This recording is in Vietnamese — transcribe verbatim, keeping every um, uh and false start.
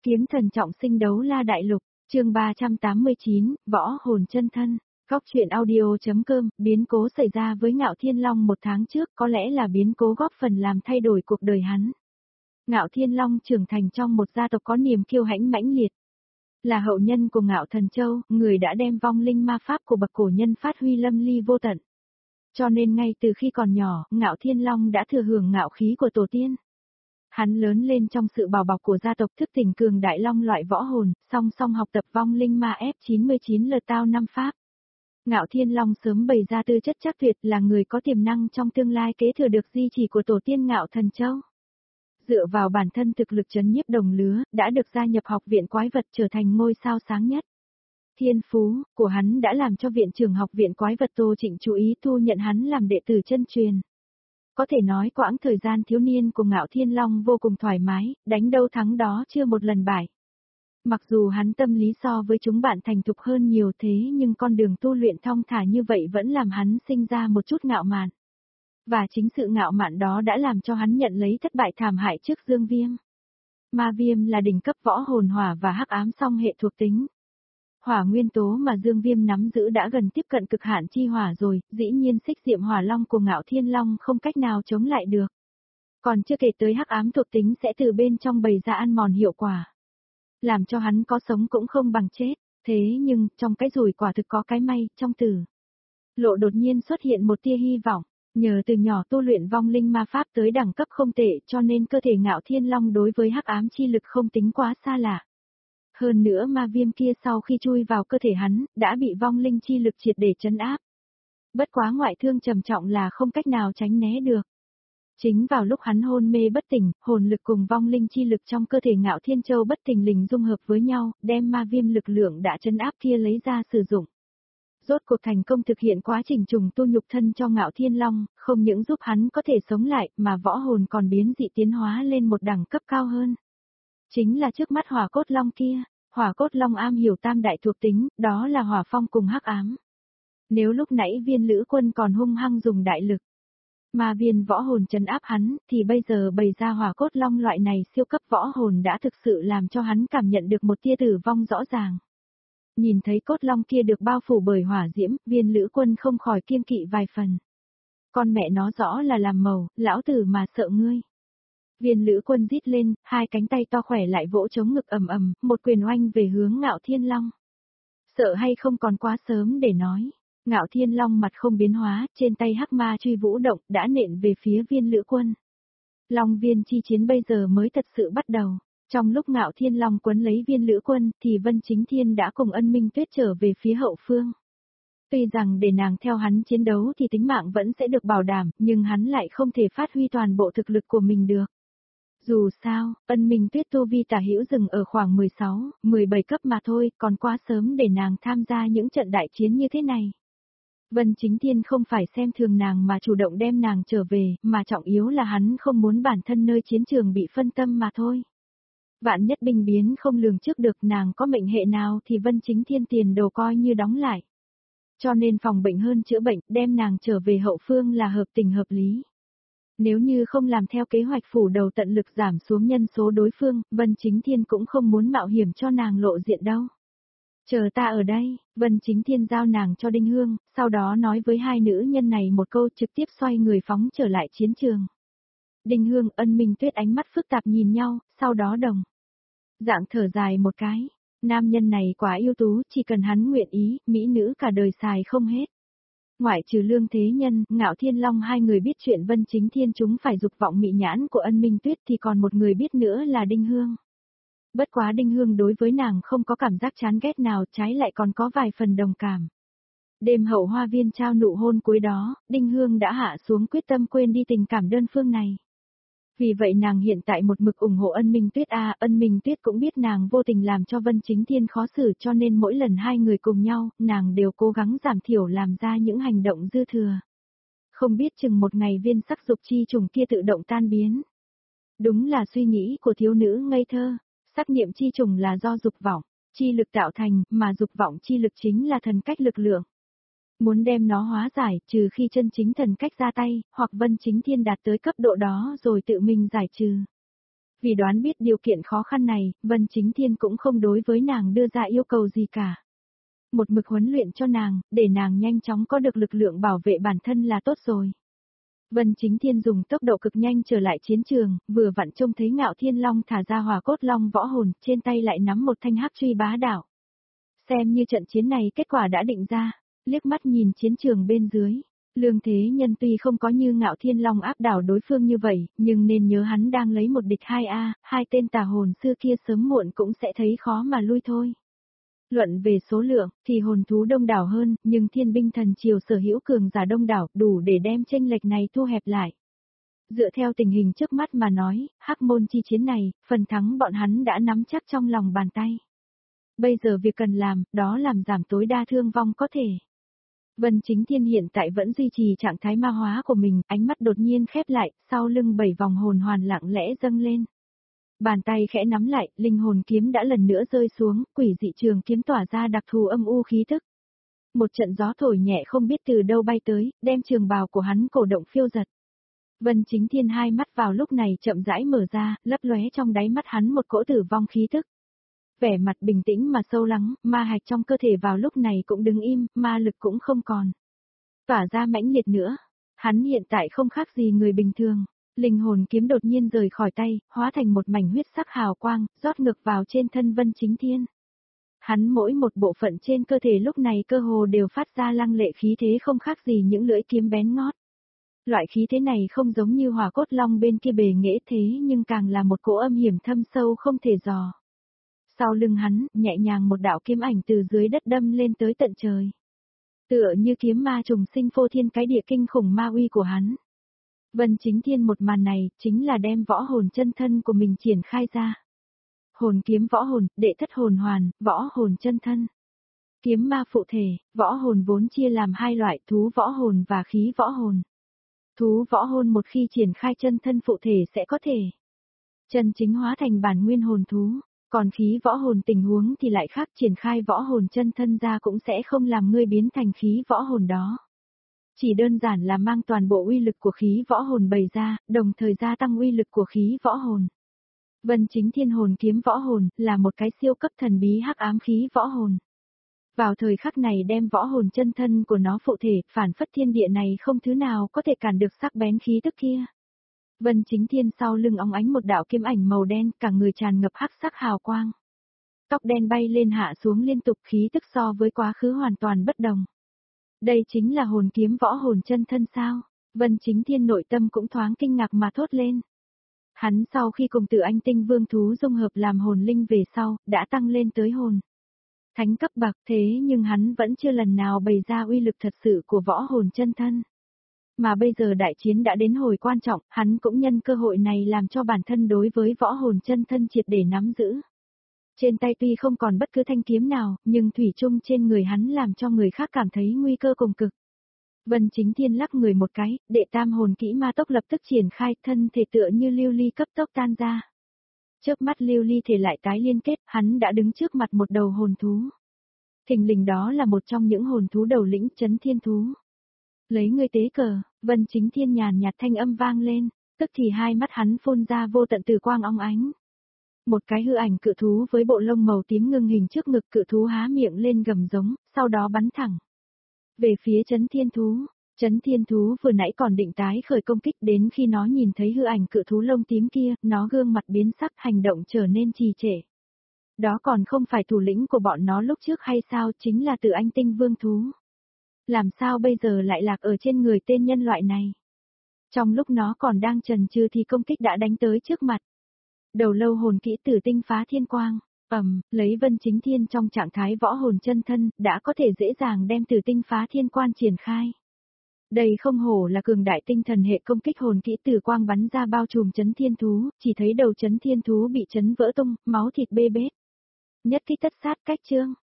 Kiếm thần trọng sinh đấu la đại lục, chương ba trăm tám mươi chín, võ hồn chân thân. Góc truyện audio.com, biến cố xảy ra với Ngạo Thiên Long một tháng trước có lẽ là biến cố góp phần làm thay đổi cuộc đời hắn. Ngạo Thiên Long trưởng thành trong một gia tộc có niềm kiêu hãnh mãnh liệt. Là hậu nhân của Ngạo Thần Châu, người đã đem vong linh ma pháp của bậc cổ nhân phát huy lâm ly vô tận. Cho nên ngay từ khi còn nhỏ, Ngạo Thiên Long đã thừa hưởng ngạo khí của tổ tiên. Hắn lớn lên trong sự bảo bọc của gia tộc thức tỉnh cường đại long loại võ hồn, song song học tập vong linh ma F chín mươi chín lờ tao năm pháp. Ngạo Thiên Long sớm bày ra tư chất chắc tuyệt là người có tiềm năng trong tương lai kế thừa được di chỉ của tổ tiên Ngạo Thần Châu. Dựa vào bản thân thực lực trấn nhiếp đồng lứa, đã được gia nhập học viện quái vật trở thành ngôi sao sáng nhất. Thiên phú của hắn đã làm cho viện trưởng học viện quái vật Tô Trịnh chú ý thu nhận hắn làm đệ tử chân truyền. Có thể nói quãng thời gian thiếu niên của Ngạo Thiên Long vô cùng thoải mái, đánh đâu thắng đó chưa một lần bại. Mặc dù hắn tâm lý so với chúng bạn thành thục hơn nhiều thế nhưng con đường tu luyện thong thả như vậy vẫn làm hắn sinh ra một chút ngạo mạn. Và chính sự ngạo mạn đó đã làm cho hắn nhận lấy thất bại thảm hại trước Dương Viêm. Ma Viêm là đỉnh cấp võ hồn hỏa và hắc ám song hệ thuộc tính. Hỏa nguyên tố mà Dương Viêm nắm giữ đã gần tiếp cận cực hạn chi hỏa rồi, dĩ nhiên xích diệm hỏa long của Ngạo Thiên Long không cách nào chống lại được. Còn chưa kể tới hắc ám thuộc tính sẽ từ bên trong bày ra ăn mòn hiệu quả. Làm cho hắn có sống cũng không bằng chết, thế nhưng trong cái rủi quả thực có cái may, trong tử lộ đột nhiên xuất hiện một tia hy vọng. Nhờ từ nhỏ tu luyện vong linh ma pháp tới đẳng cấp không tệ cho nên cơ thể Ngạo Thiên Long đối với hắc ám chi lực không tính quá xa lạ. Hơn nữa ma viêm kia sau khi chui vào cơ thể hắn, đã bị vong linh chi lực triệt để trấn áp. Bất quá ngoại thương trầm trọng là không cách nào tránh né được. Chính vào lúc hắn hôn mê bất tỉnh, hồn lực cùng vong linh chi lực trong cơ thể Ngạo Thiên Châu bất thình lình dung hợp với nhau, đem ma viêm lực lượng đã trấn áp kia lấy ra sử dụng. Rốt cuộc thành công thực hiện quá trình trùng tu nhục thân cho Ngạo Thiên Long, không những giúp hắn có thể sống lại mà võ hồn còn biến dị tiến hóa lên một đẳng cấp cao hơn. Chính là trước mắt hỏa cốt long kia, hỏa cốt long am hiểu tam đại thuộc tính, đó là hỏa phong cùng hắc ám. Nếu lúc nãy Viên Lữ Quân còn hung hăng dùng đại lực, mà viên võ hồn trấn áp hắn, thì bây giờ bày ra hỏa cốt long loại này siêu cấp võ hồn đã thực sự làm cho hắn cảm nhận được một tia tử vong rõ ràng. Nhìn thấy cốt long kia được bao phủ bởi hỏa diễm, Viên Lữ Quân không khỏi kiêng kỵ vài phần. Con mẹ nó rõ là làm màu, lão tử mà sợ ngươi. Viên Lữ Quân rít lên, hai cánh tay to khỏe lại vỗ chống ngực ầm ầm, một quyền oanh về hướng Ngạo Thiên Long. Sợ hay không còn quá sớm để nói. Ngạo Thiên Long mặt không biến hóa, trên tay hắc ma truy vũ động, đã nện về phía Viên Lữ Quân. Long viên chi chiến bây giờ mới thật sự bắt đầu. Trong lúc Ngạo Thiên Long quấn lấy Viên Lữ Quân, thì Vân Chính Thiên đã cùng Ân Minh Tuyết trở về phía hậu phương. Tuy rằng để nàng theo hắn chiến đấu thì tính mạng vẫn sẽ được bảo đảm, nhưng hắn lại không thể phát huy toàn bộ thực lực của mình được. Dù sao, Ân Minh Tuyết tu vi tả hữu dừng ở khoảng mười sáu, mười bảy cấp mà thôi, còn quá sớm để nàng tham gia những trận đại chiến như thế này. Vân Chính Thiên không phải xem thường nàng mà chủ động đem nàng trở về, mà trọng yếu là hắn không muốn bản thân nơi chiến trường bị phân tâm mà thôi. Vạn nhất binh biến không lường trước được nàng có mệnh hệ nào thì Vân Chính Thiên tiền đồ coi như đóng lại. Cho nên phòng bệnh hơn chữa bệnh, đem nàng trở về hậu phương là hợp tình hợp lý. Nếu như không làm theo kế hoạch phủ đầu tận lực giảm xuống nhân số đối phương, Vân Chính Thiên cũng không muốn mạo hiểm cho nàng lộ diện đâu. Chờ ta ở đây, Vân Chính Thiên giao nàng cho Đinh Hương, sau đó nói với hai nữ nhân này một câu trực tiếp xoay người phóng trở lại chiến trường. Đinh Hương, Ân Minh Tuyết ánh mắt phức tạp nhìn nhau, sau đó đồng dạng thở dài một cái. Nam nhân này quá ưu tú, chỉ cần hắn nguyện ý, mỹ nữ cả đời xài không hết. Ngoại trừ Lương Thế Nhân, Ngạo Thiên Long hai người biết chuyện Vân Chính Thiên chúng phải dục vọng mị nhãn của Ân Minh Tuyết thì còn một người biết nữa là Đinh Hương. Bất quá Đinh Hương đối với nàng không có cảm giác chán ghét nào, trái lại còn có vài phần đồng cảm. Đêm hậu hoa viên trao nụ hôn cuối đó, Đinh Hương đã hạ xuống quyết tâm quên đi tình cảm đơn phương này. Vì vậy nàng hiện tại một mực ủng hộ Ân Minh Tuyết a, Ân Minh Tuyết cũng biết nàng vô tình làm cho Vân Chính Thiên khó xử cho nên mỗi lần hai người cùng nhau, nàng đều cố gắng giảm thiểu làm ra những hành động dư thừa. Không biết chừng một ngày viên sắc dục chi trùng kia tự động tan biến. Đúng là suy nghĩ của thiếu nữ ngây thơ, sắc niệm chi trùng là do dục vọng, chi lực tạo thành, mà dục vọng chi lực chính là thần cách lực lượng. Muốn đem nó hóa giải, trừ khi chân chính thần cách ra tay, hoặc Vân Chính Thiên đạt tới cấp độ đó rồi tự mình giải trừ. Vì đoán biết điều kiện khó khăn này, Vân Chính Thiên cũng không đối với nàng đưa ra yêu cầu gì cả. Một mực huấn luyện cho nàng, để nàng nhanh chóng có được lực lượng bảo vệ bản thân là tốt rồi. Vân Chính Thiên dùng tốc độ cực nhanh trở lại chiến trường, vừa vặn trông thấy Ngạo Thiên Long thả ra hỏa cốt long võ hồn, trên tay lại nắm một thanh hắc truy bá đạo. Xem như trận chiến này kết quả đã định ra, liếc mắt nhìn chiến trường bên dưới. Lương Thế Nhân tuy không có như Ngạo Thiên Long áp đảo đối phương như vậy, nhưng nên nhớ hắn đang lấy một địch hai a, hai tên tà hồn sư kia sớm muộn cũng sẽ thấy khó mà lui thôi. Luận về số lượng, thì hồn thú đông đảo hơn, nhưng thiên binh thần triều sở hữu cường giả đông đảo, đủ để đem chênh lệch này thu hẹp lại. Dựa theo tình hình trước mắt mà nói, hắc môn chi chiến này, phần thắng bọn hắn đã nắm chắc trong lòng bàn tay. Bây giờ việc cần làm, đó làm giảm tối đa thương vong có thể. Vân Chính Thiên hiện tại vẫn duy trì trạng thái ma hóa của mình, ánh mắt đột nhiên khép lại, sau lưng bảy vòng hồn hoàn lặng lẽ dâng lên. Bàn tay khẽ nắm lại, linh hồn kiếm đã lần nữa rơi xuống, quỷ dị trường kiếm tỏa ra đặc thù âm u khí tức. Một trận gió thổi nhẹ không biết từ đâu bay tới, đem trường bào của hắn cổ động phiêu giật. Vân Chính Thiên hai mắt vào lúc này chậm rãi mở ra, lấp lóe trong đáy mắt hắn một cỗ tử vong khí tức. Vẻ mặt bình tĩnh mà sâu lắng, ma hạch trong cơ thể vào lúc này cũng đứng im, ma lực cũng không còn. Tỏa ra mãnh liệt nữa, hắn hiện tại không khác gì người bình thường. Linh hồn kiếm đột nhiên rời khỏi tay, hóa thành một mảnh huyết sắc hào quang, rót ngược vào trên thân Vân Chính Thiên. Hắn mỗi một bộ phận trên cơ thể lúc này cơ hồ đều phát ra lăng lệ khí thế không khác gì những lưỡi kiếm bén ngót. Loại khí thế này không giống như hỏa cốt long bên kia bề nghệ thế nhưng càng là một cỗ âm hiểm thâm sâu không thể dò. Sau lưng hắn, nhẹ nhàng một đạo kiếm ảnh từ dưới đất đâm lên tới tận trời. Tựa như kiếm ma trùng sinh phô thiên cái địa kinh khủng ma uy của hắn. Vân Chính Thiên một màn này, chính là đem võ hồn chân thân của mình triển khai ra. Hồn kiếm võ hồn, đệ thất hồn hoàn, võ hồn chân thân. Kiếm ma phụ thể, võ hồn vốn chia làm hai loại, thú võ hồn và khí võ hồn. Thú võ hồn một khi triển khai chân thân phụ thể sẽ có thể chân chính hóa thành bản nguyên hồn thú, còn khí võ hồn tình huống thì lại khác, triển khai võ hồn chân thân ra cũng sẽ không làm ngươi biến thành khí võ hồn đó. Chỉ đơn giản là mang toàn bộ uy lực của khí võ hồn bày ra, đồng thời gia tăng uy lực của khí võ hồn. Vân Chính Thiên hồn kiếm võ hồn là một cái siêu cấp thần bí hắc ám khí võ hồn. Vào thời khắc này đem võ hồn chân thân của nó phụ thể, phản phất thiên địa này không thứ nào có thể cản được sắc bén khí tức kia. Vân Chính Thiên sau lưng óng ánh một đạo kiếm ảnh màu đen, cả người tràn ngập hắc sắc hào quang. Tóc đen bay lên hạ xuống liên tục, khí tức so với quá khứ hoàn toàn bất đồng. Đây chính là hồn kiếm võ hồn chân thân sao? Vân Chính Thiên nội tâm cũng thoáng kinh ngạc mà thốt lên. Hắn sau khi cùng Tử Anh Tinh Vương thú dung hợp làm hồn linh về sau, đã tăng lên tới hồn thánh cấp bậc, thế nhưng hắn vẫn chưa lần nào bày ra uy lực thật sự của võ hồn chân thân. Mà bây giờ đại chiến đã đến hồi quan trọng, hắn cũng nhân cơ hội này làm cho bản thân đối với võ hồn chân thân triệt để nắm giữ. Trên tay tuy không còn bất cứ thanh kiếm nào, nhưng thủy chung trên người hắn làm cho người khác cảm thấy nguy cơ cùng cực. Vân Chính Thiên lắc người một cái, đệ tam hồn kỹ ma tốc lập tức triển khai, thân thể tựa như lưu ly cấp tốc tan ra. Chớp mắt lưu ly thể lại tái liên kết, hắn đã đứng trước mặt một đầu hồn thú. Thình lình đó là một trong những hồn thú đầu lĩnh, Chấn Thiên thú. Lấy ngươi tế cờ, Vân Chính Thiên nhàn nhạt thanh âm vang lên, tức thì hai mắt hắn phun ra vô tận tử quang óng ánh. Một cái hư ảnh cự thú với bộ lông màu tím ngưng hình trước ngực, cự thú há miệng lên gầm giống, sau đó bắn thẳng về phía Chấn Thiên thú. Chấn Thiên thú vừa nãy còn định tái khởi công kích, đến khi nó nhìn thấy hư ảnh cự thú lông tím kia, nó gương mặt biến sắc, hành động trở nên trì trệ. Đó còn không phải thủ lĩnh của bọn nó lúc trước hay sao, chính là Tử Anh Tinh Vương thú. Làm sao bây giờ lại lạc ở trên người tên nhân loại này? Trong lúc nó còn đang chần chừ thì công kích đã đánh tới trước mặt. Đầu lâu hồn kỹ Tử Tinh Phá Thiên Quang, ầm, lấy Vân Chính Thiên trong trạng thái võ hồn chân thân, đã có thể dễ dàng đem Tử Tinh Phá Thiên Quang triển khai. Đây không hổ là cường đại tinh thần hệ công kích hồn kỹ, tử quang bắn ra bao trùm Chấn Thiên thú, chỉ thấy đầu Chấn Thiên thú bị chấn vỡ tung, máu thịt bê bết. Nhất kích tất sát cách chương.